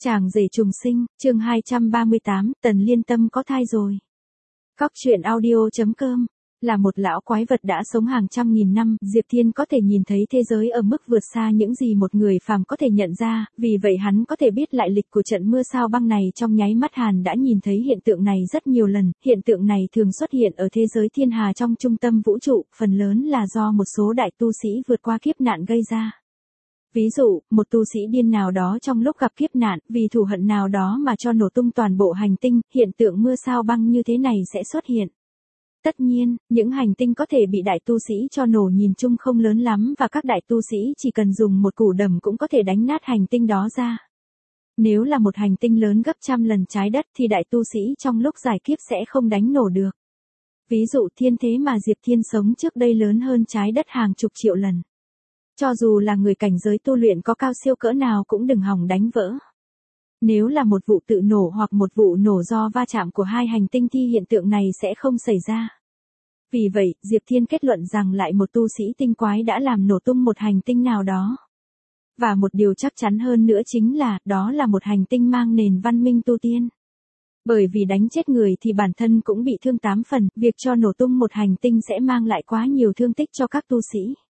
Chàng rể trùng sinh, chương 238, Tần Liên Tâm có thai rồi. Cóc truyện audio.com. Là một lão quái vật đã sống hàng trăm nghìn năm, Diệp Thiên có thể nhìn thấy thế giới ở mức vượt xa những gì một người phàm có thể nhận ra, vì vậy hắn có thể biết lại lịch của trận mưa sao băng này trong nháy mắt. Hàn đã nhìn thấy hiện tượng này rất nhiều lần, hiện tượng này thường xuất hiện ở thế giới thiên hà trong trung tâm vũ trụ, phần lớn là do một số đại tu sĩ vượt qua kiếp nạn gây ra. Ví dụ, một tu sĩ điên nào đó trong lúc gặp kiếp nạn, vì thù hận nào đó mà cho nổ tung toàn bộ hành tinh, hiện tượng mưa sao băng như thế này sẽ xuất hiện. Tất nhiên, những hành tinh có thể bị đại tu sĩ cho nổ nhìn chung không lớn lắm và các đại tu sĩ chỉ cần dùng một củ đầm cũng có thể đánh nát hành tinh đó ra. Nếu là một hành tinh lớn gấp trăm lần trái đất thì đại tu sĩ trong lúc giải kiếp sẽ không đánh nổ được. Ví dụ thiên thế mà Diệp Thiên sống trước đây lớn hơn trái đất hàng chục triệu lần. Cho dù là người cảnh giới tu luyện có cao siêu cỡ nào cũng đừng hòng đánh vỡ. Nếu là một vụ tự nổ hoặc một vụ nổ do va chạm của hai hành tinh thì hiện tượng này sẽ không xảy ra. Vì vậy, Diệp Thiên kết luận rằng lại một tu sĩ tinh quái đã làm nổ tung một hành tinh nào đó. Và một điều chắc chắn hơn nữa chính là, đó là một hành tinh mang nền văn minh tu tiên. Bởi vì đánh chết người thì bản thân cũng bị thương 8 phần, việc cho nổ tung một hành tinh sẽ mang lại quá nhiều thương tích cho các tu sĩ.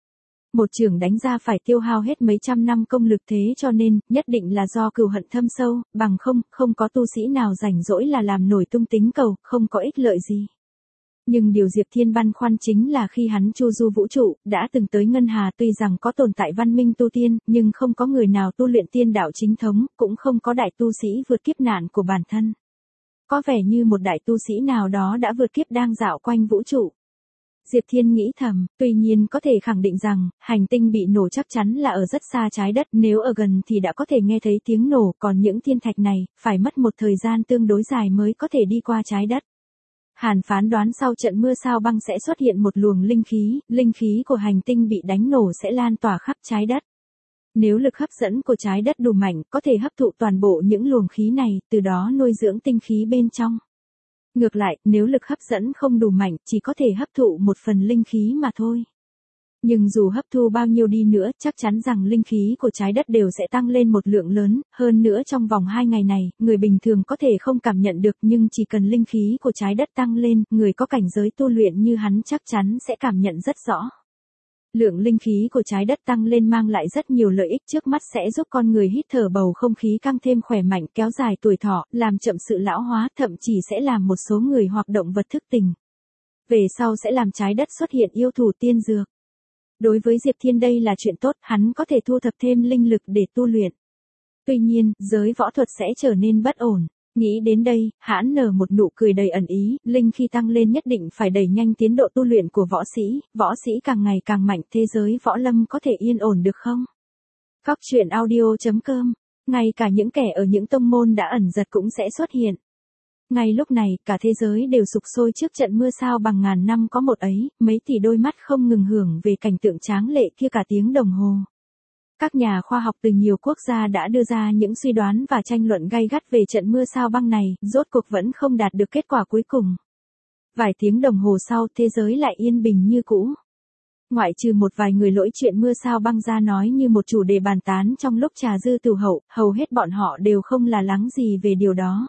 Một chưởng đánh ra phải tiêu hao hết mấy trăm năm công lực, thế cho nên, nhất định là do cừu hận thâm sâu, bằng không có tu sĩ nào rảnh rỗi là làm nổi tung tính cầu, không có ích lợi gì. Nhưng điều Diệp Thiên băn khoăn chính là khi hắn chu du vũ trụ, đã từng tới Ngân Hà, tuy rằng có tồn tại văn minh tu tiên, nhưng không có người nào tu luyện tiên đạo chính thống, cũng không có đại tu sĩ vượt kiếp nạn của bản thân. Có vẻ như một đại tu sĩ nào đó đã vượt kiếp đang dạo quanh vũ trụ. Diệp Thiên nghĩ thầm, tuy nhiên có thể khẳng định rằng, hành tinh bị nổ chắc chắn là ở rất xa trái đất, nếu ở gần thì đã có thể nghe thấy tiếng nổ, còn những thiên thạch này, phải mất một thời gian tương đối dài mới có thể đi qua trái đất. Hàn phán đoán sau trận mưa sao băng sẽ xuất hiện một luồng linh khí của hành tinh bị đánh nổ sẽ lan tỏa khắp trái đất. Nếu lực hấp dẫn của trái đất đủ mạnh, có thể hấp thụ toàn bộ những luồng khí này, từ đó nuôi dưỡng tinh khí bên trong. Ngược lại, nếu lực hấp dẫn không đủ mạnh, chỉ có thể hấp thụ một phần linh khí mà thôi. Nhưng dù hấp thu bao nhiêu đi nữa, chắc chắn rằng linh khí của trái đất đều sẽ tăng lên một lượng lớn, hơn nữa trong vòng 2 ngày này, người bình thường có thể không cảm nhận được nhưng chỉ cần linh khí của trái đất tăng lên, người có cảnh giới tu luyện như hắn chắc chắn sẽ cảm nhận rất rõ. Lượng linh khí của trái đất tăng lên mang lại rất nhiều lợi ích, trước mắt sẽ giúp con người hít thở bầu không khí càng thêm khỏe mạnh, kéo dài tuổi thọ, làm chậm sự lão hóa, thậm chí sẽ làm một số người hoặc động vật thức tỉnh. Về sau sẽ làm trái đất xuất hiện yêu thù tiên dược. Đối với Diệp Thiên đây là chuyện tốt, hắn có thể thu thập thêm linh lực để tu luyện. Tuy nhiên, giới võ thuật sẽ trở nên bất ổn. Nghĩ đến đây, hắn nở một nụ cười đầy ẩn ý, linh khi tăng lên nhất định phải đẩy nhanh tiến độ tu luyện của võ sĩ càng ngày càng mạnh, thế giới võ lâm có thể yên ổn được không? Cóc truyện audio.com. Ngay cả những kẻ ở những tông môn đã ẩn giật cũng sẽ xuất hiện. Ngay lúc này, cả thế giới đều sục sôi trước trận mưa sao bằng ngàn năm có một ấy, mấy tỷ đôi mắt không ngừng hưởng về cảnh tượng tráng lệ kia cả tiếng đồng hồ. Các nhà khoa học từ nhiều quốc gia đã đưa ra những suy đoán và tranh luận gay gắt về trận mưa sao băng này, rốt cuộc vẫn không đạt được kết quả cuối cùng. Vài tiếng đồng hồ sau, thế giới lại yên bình như cũ. Ngoại trừ một vài người lỗi chuyện mưa sao băng ra nói như một chủ đề bàn tán trong lúc trà dư tửu hậu, hầu hết bọn họ đều không là lắng gì về điều đó.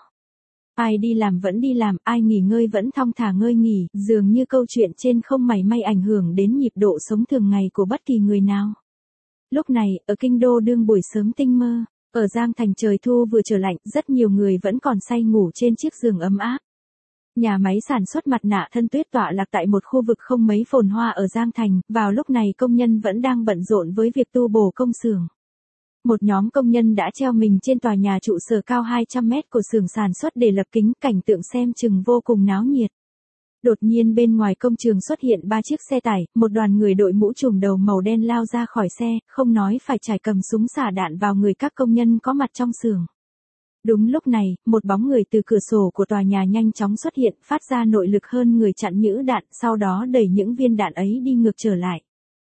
Ai đi làm vẫn đi làm, ai nghỉ ngơi vẫn thong thả ngơi nghỉ, dường như câu chuyện trên không mảy may ảnh hưởng đến nhịp độ sống thường ngày của bất kỳ người nào. Lúc này, ở kinh đô đương buổi sớm tinh mơ, ở Giang Thành trời thu vừa trở lạnh, rất nhiều người vẫn còn say ngủ trên chiếc giường ấm áp. Nhà máy sản xuất mặt nạ Thân Tuyết tọa lạc tại một khu vực không mấy phồn hoa ở Giang Thành, vào lúc này công nhân vẫn đang bận rộn với việc tu bổ công xưởng. Một nhóm công nhân đã treo mình trên tòa nhà trụ sở cao 200 mét của xưởng sản xuất để lập kính, cảnh tượng xem chừng vô cùng náo nhiệt. Đột nhiên bên ngoài công trường xuất hiện 3 chiếc xe tải, một đoàn người đội mũ trùm đầu màu đen lao ra khỏi xe, không nói phải trải cầm súng xả đạn vào người các công nhân có mặt trong xưởng. Đúng lúc này, một bóng người từ cửa sổ của tòa nhà nhanh chóng xuất hiện, phát ra nội lực hơn người chặn nhữ đạn, sau đó đẩy những viên đạn ấy đi ngược trở lại.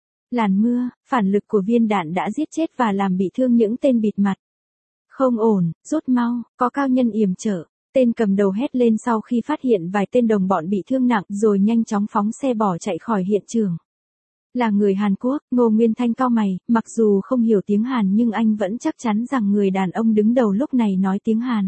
Làn mưa, phản lực của viên đạn đã giết chết và làm bị thương những tên bịt mặt. Không ổn, rút mau, có cao nhân yểm trở. Tên cầm đầu hét lên sau khi phát hiện vài tên đồng bọn bị thương nặng rồi nhanh chóng phóng xe bỏ chạy khỏi hiện trường. Là người Hàn Quốc, Ngô Nguyên Thanh cau mày, mặc dù không hiểu tiếng Hàn nhưng anh vẫn chắc chắn rằng người đàn ông đứng đầu lúc này nói tiếng Hàn.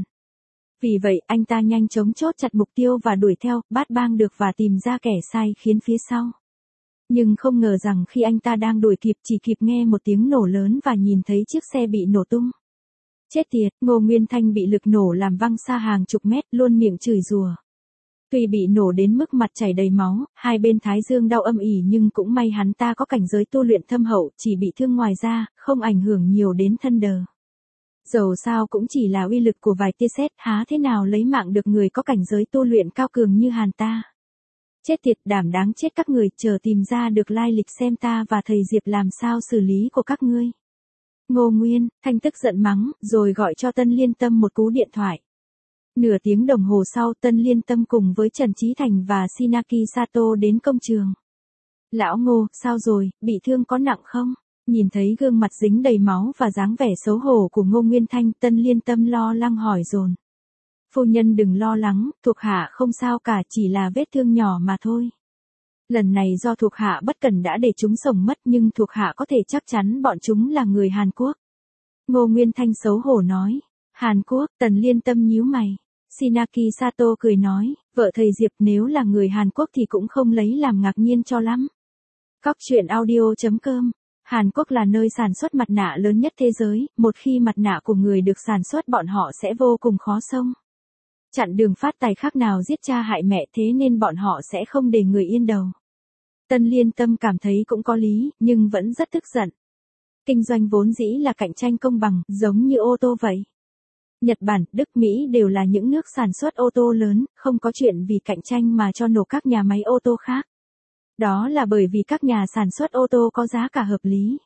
Vì vậy, anh ta nhanh chóng chốt chặt mục tiêu và đuổi theo, bắt bang được và tìm ra kẻ sai khiến phía sau. Nhưng không ngờ rằng khi anh ta đang đuổi kịp chỉ kịp nghe một tiếng nổ lớn và nhìn thấy chiếc xe bị nổ tung. Chết tiệt, Ngô Nguyên Thanh bị lực nổ làm văng xa hàng chục mét, luôn miệng chửi rủa. Tuy bị nổ đến mức mặt chảy đầy máu, hai bên thái dương đau âm ỉ nhưng cũng may hắn ta có cảnh giới tu luyện thâm hậu, chỉ bị thương ngoài da, không ảnh hưởng nhiều đến thân đờ. Dầu sao cũng chỉ là uy lực của vài tia sét, há thế nào lấy mạng được người có cảnh giới tu luyện cao cường như Hàn ta. Chết tiệt, đảm đáng chết các người, chờ tìm ra được lai lịch xem ta và thầy Diệp làm sao xử lý của các ngươi. Ngô Nguyên Thanh tức giận mắng, rồi gọi cho Tân Liên Tâm một cú điện thoại. Nửa tiếng đồng hồ sau, Tân Liên Tâm cùng với Trần Chí Thành và Shinaki Sato đến công trường. Lão Ngô, sao rồi, bị thương có nặng không? Nhìn thấy gương mặt dính đầy máu và dáng vẻ xấu hổ của Ngô Nguyên Thanh, Tân Liên Tâm lo lắng hỏi dồn. Phu nhân đừng lo lắng, thuộc hạ không sao cả, chỉ là vết thương nhỏ mà thôi. Lần này do thuộc hạ bất cẩn đã để chúng sống mất nhưng thuộc hạ có thể chắc chắn bọn chúng là người Hàn Quốc. Ngô Nguyên Thanh xấu hổ nói. Hàn Quốc, Tần Liên Tâm nhíu mày. Shinaki Sato cười nói, vợ thầy Diệp nếu là người Hàn Quốc thì cũng không lấy làm ngạc nhiên cho lắm. Cóc truyện audio.com. Hàn Quốc là nơi sản xuất mặt nạ lớn nhất thế giới, một khi mặt nạ của người được sản xuất bọn họ sẽ vô cùng khó xông. Chặn đường phát tài khác nào giết cha hại mẹ, thế nên bọn họ sẽ không để người yên đầu. Tân Liên Tâm cảm thấy cũng có lý, nhưng vẫn rất tức giận. Kinh doanh vốn dĩ là cạnh tranh công bằng, giống như ô tô vậy. Nhật Bản, Đức, Mỹ đều là những nước sản xuất ô tô lớn, không có chuyện vì cạnh tranh mà cho nổ các nhà máy ô tô khác. Đó là bởi vì các nhà sản xuất ô tô có giá cả hợp lý.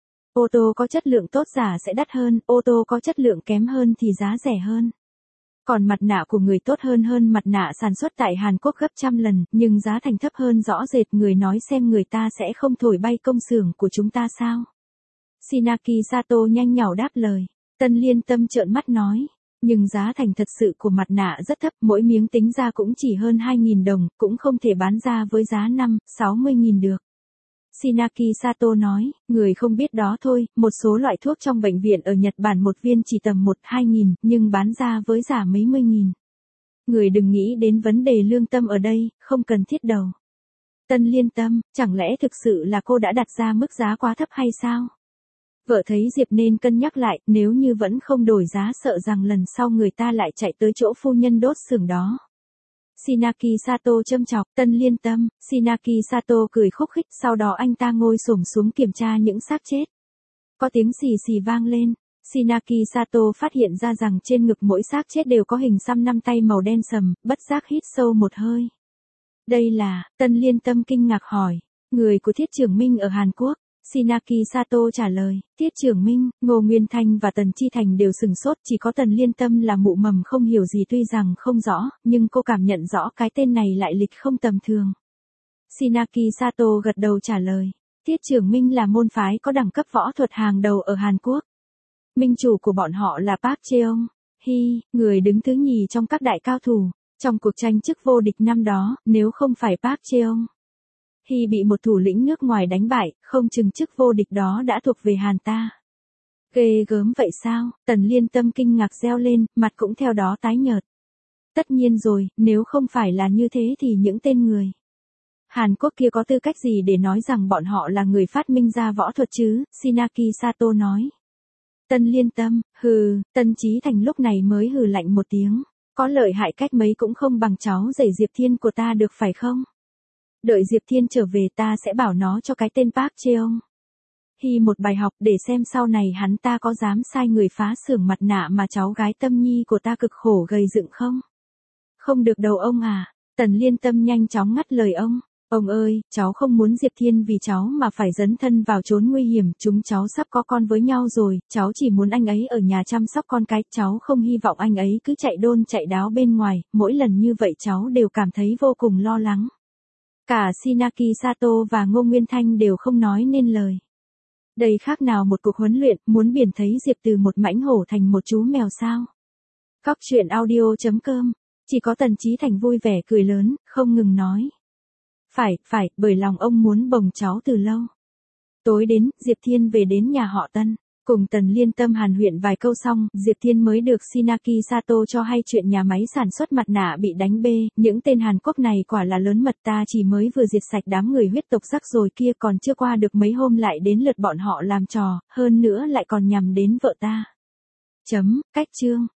Ô tô có chất lượng tốt giả sẽ đắt hơn, ô tô có chất lượng kém hơn thì giá rẻ hơn. Còn mặt nạ của người tốt hơn mặt nạ sản xuất tại Hàn Quốc gấp trăm lần, nhưng giá thành thấp hơn rõ rệt, người nói xem người ta sẽ không thổi bay công xưởng của chúng ta sao? Shinaki Sato nhanh nhảu đáp lời. Tân Liên Tâm trợn mắt nói. Nhưng giá thành thật sự của mặt nạ rất thấp, mỗi miếng tính ra cũng chỉ hơn 2.000 đồng, cũng không thể bán ra với giá 60.000 được. Shinaki Sato nói, người không biết đó thôi, một số loại thuốc trong bệnh viện ở Nhật Bản một viên chỉ tầm 1-2.000, nhưng bán ra với giá mấy mươi nghìn. Người đừng nghĩ đến vấn đề lương tâm ở đây, không cần thiết đâu. Tân Liên Tâm, chẳng lẽ thực sự là cô đã đặt ra mức giá quá thấp hay sao? Vợ thấy Diệp nên cân nhắc lại, nếu như vẫn không đổi giá sợ rằng lần sau người ta lại chạy tới chỗ phu nhân đốt xưởng đó. Shinaki Sato châm chọc, Tân Liên Tâm, Shinaki Sato cười khúc khích, sau đó anh ta ngồi xổm xuống kiểm tra những xác chết. Có tiếng xì xì vang lên, Shinaki Sato phát hiện ra rằng trên ngực mỗi xác chết đều có hình xăm năm tay màu đen sầm, bất giác hít sâu một hơi. Đây là, Tân Liên Tâm kinh ngạc hỏi, người của Thiết Trưởng Minh ở Hàn Quốc. Shinaki Sato trả lời, Thiết Trưởng Minh, Ngô Nguyên Thanh và Tần Chi Thành đều sừng sốt, chỉ có Tần Liên Tâm là mụ mầm không hiểu gì, tuy rằng không rõ, nhưng cô cảm nhận rõ cái tên này lại lịch không tầm thường. Shinaki Sato gật đầu trả lời, Thiết Trưởng Minh là môn phái có đẳng cấp võ thuật hàng đầu ở Hàn Quốc. Minh chủ của bọn họ là Park Cheong Hee, người đứng thứ nhì trong các đại cao thủ, trong cuộc tranh chức vô địch năm đó, nếu không phải Park Cheong Hee bị một thủ lĩnh nước ngoài đánh bại, không chừng chức vô địch đó đã thuộc về Hàn ta. Ghê gớm vậy sao? Tần Liên Tâm kinh ngạc reo lên, mặt cũng theo đó tái nhợt. Tất nhiên rồi, nếu không phải là như thế thì những tên người Hàn Quốc kia có tư cách gì để nói rằng bọn họ là người phát minh ra võ thuật chứ? Shinaki Sato nói. Tân Liên Tâm, hừ, Tân Chí Thành lúc này mới hừ lạnh một tiếng. Có lợi hại cách mấy cũng không bằng cháu rể Diệp Thiên của ta được phải không? Đợi Diệp Thiên trở về ta sẽ bảo nó cho cái tên Park Cheong Hee một bài học để xem sau này hắn ta có dám sai người phá xưởng mặt nạ mà cháu gái Tâm Nhi của ta cực khổ gầy dựng không? Không được đâu ông à. Tần Liên Tâm nhanh chóng ngắt lời ông. Ông ơi, cháu không muốn Diệp Thiên vì cháu mà phải dấn thân vào chốn nguy hiểm, chúng cháu sắp có con với nhau rồi, cháu chỉ muốn anh ấy ở nhà chăm sóc con cái, cháu không hy vọng anh ấy cứ chạy đôn chạy đáo bên ngoài, mỗi lần như vậy cháu đều cảm thấy vô cùng lo lắng. Cả Shinaki Sato và Ngô Nguyên Thanh đều không nói nên lời. Đây khác nào một cuộc huấn luyện, muốn biển thấy Diệp từ một mãnh hổ thành một chú mèo sao? Cóc truyện audio.com, chỉ có Tần Chí Thành vui vẻ cười lớn, không ngừng nói. Phải, bởi lòng ông muốn bồng cháu từ lâu. Tối đến, Diệp Thiên về đến nhà họ Tân. Cùng Tần Liên Tâm hàn huyên vài câu xong, Diệp Thiên mới được Shinaki Sato cho hay chuyện nhà máy sản xuất mặt nạ bị đánh bê, những tên Hàn Quốc này quả là lớn mật, ta chỉ mới vừa diệt sạch đám người huyết tộc rắc rồi kia, còn chưa qua được mấy hôm lại đến lượt bọn họ làm trò, hơn nữa lại còn nhằm đến vợ ta. Cách chương